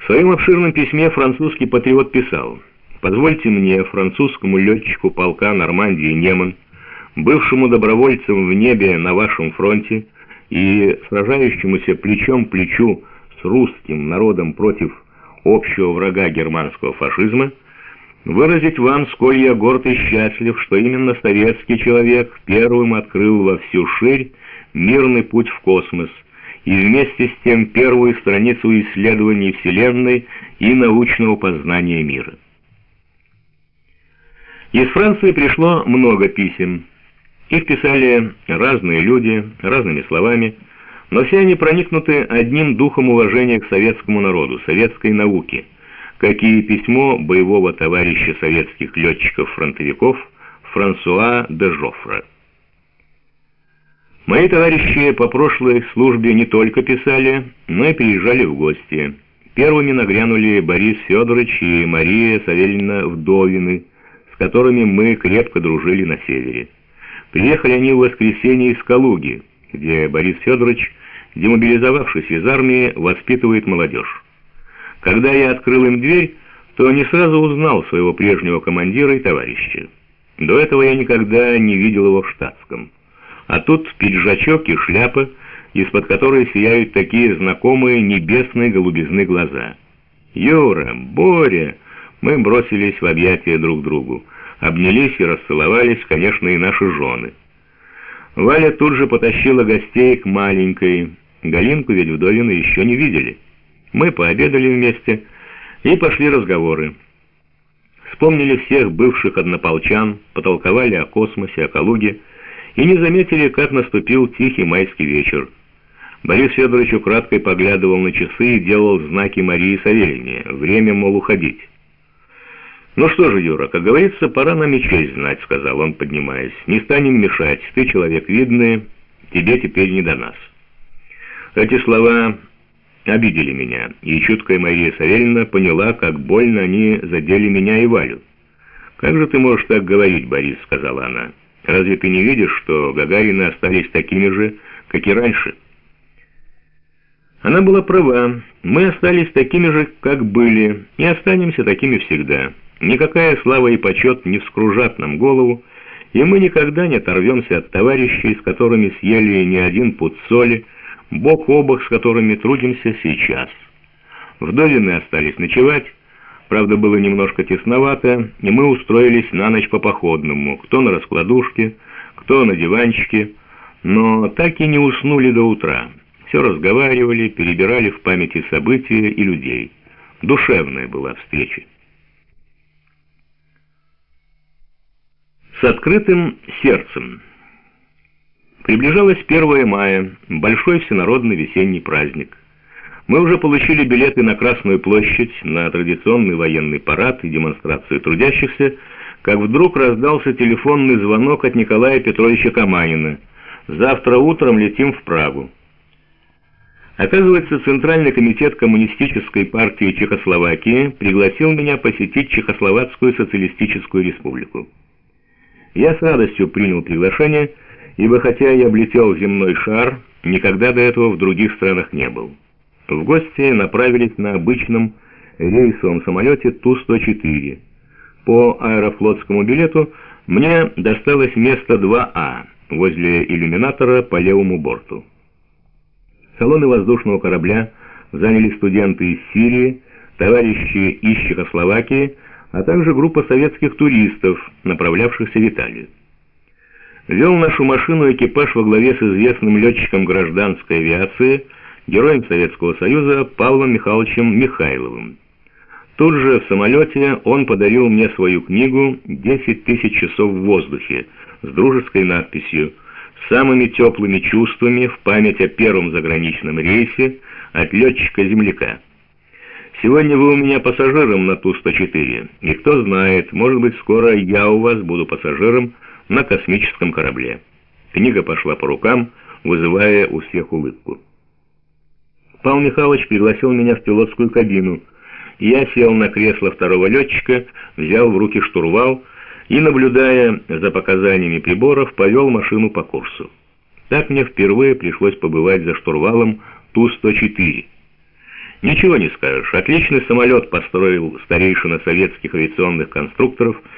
своем обширном письме французский патриот писал: «Позвольте мне, французскому летчику полка Нормандии Неман, бывшему добровольцем в небе на вашем фронте и сражающемуся плечом к плечу с русским народом против общего врага германского фашизма, выразить вам, сколь я горд и счастлив, что именно советский человек первым открыл во всю ширь мирный путь в космос и вместе с тем первую страницу исследований Вселенной и научного познания мира». Из Франции пришло много писем. Их писали разные люди, разными словами, но все они проникнуты одним духом уважения к советскому народу, советской науке, как и письмо боевого товарища советских летчиков-фронтовиков Франсуа де Жоффре. Мои товарищи по прошлой службе не только писали, но и приезжали в гости. Первыми нагрянули Борис Федорович и Мария Савельевна Вдовины, с которыми мы крепко дружили на севере. Приехали они в воскресенье из Калуги, где Борис Федорович, демобилизовавшись из армии, воспитывает молодежь. Когда я открыл им дверь, то не сразу узнал своего прежнего командира и товарища. До этого я никогда не видел его в штатском. А тут пиджачок и шляпа, из-под которой сияют такие знакомые небесной голубизны глаза. «Юра! Боря!» Мы бросились в объятия друг другу. Обнялись и расцеловались, конечно, и наши жены. Валя тут же потащила гостей к маленькой. Галинку ведь Вдовины еще не видели. Мы пообедали вместе, и пошли разговоры. Вспомнили всех бывших однополчан, потолковали о космосе, о Калуге, и не заметили, как наступил тихий майский вечер. Борис Федорович украдкой поглядывал на часы и делал знаки Марии Савельевне. Время, мол, уходить. «Ну что же, Юра, как говорится, пора нам и честь знать», — сказал он, поднимаясь. «Не станем мешать, ты человек видный, тебе теперь не до нас». Эти слова обидели меня, и чуткая Мария Савельевна поняла, как больно они задели меня и Валю. «Как же ты можешь так говорить, Борис?» — сказала она. «Разве ты не видишь, что Гагарины остались такими же, как и раньше?» Она была права. Мы остались такими же, как были, и останемся такими всегда. Никакая слава и почет не вскружат нам голову, и мы никогда не оторвемся от товарищей, с которыми съели не один пуд соли, бок о бок с которыми трудимся сейчас. Вдовины остались ночевать, правда, было немножко тесновато, и мы устроились на ночь по походному, кто на раскладушке, кто на диванчике, но так и не уснули до утра. Все разговаривали, перебирали в памяти события и людей. Душевная была встреча. С открытым сердцем. Приближалось 1 мая, большой всенародный весенний праздник. Мы уже получили билеты на Красную площадь, на традиционный военный парад и демонстрацию трудящихся, как вдруг раздался телефонный звонок от Николая Петровича Каманина. «Завтра утром летим в Прагу». Оказывается, Центральный комитет Коммунистической партии Чехословакии пригласил меня посетить Чехословацкую социалистическую республику. Я с радостью принял приглашение, ибо хотя я облетел земной шар, никогда до этого в других странах не был. В гости направились на обычном рейсовом самолете Ту-104. По аэрофлотскому билету мне досталось место 2А, возле иллюминатора по левому борту. Салоны воздушного корабля заняли студенты из Сирии, товарищи из Чехословакии, а также группа советских туристов, направлявшихся в Италию. Вел нашу машину экипаж во главе с известным летчиком гражданской авиации, героем Советского Союза Павлом Михайловичем Михайловым. Тут же в самолете он подарил мне свою книгу «10 тысяч часов в воздухе» с дружеской надписью «Самыми теплыми чувствами в память о первом заграничном рейсе от летчика-земляка». Сегодня вы у меня пассажиром на Ту-104, и кто знает, может быть, скоро я у вас буду пассажиром на космическом корабле. Книга пошла по рукам, вызывая у всех улыбку. Павел Михайлович пригласил меня в пилотскую кабину. Я сел на кресло второго летчика, взял в руки штурвал и, наблюдая за показаниями приборов, повел машину по курсу. Так мне впервые пришлось побывать за штурвалом Ту-104. Ничего не скажешь. Отличный самолет построил старейшина советских авиационных конструкторов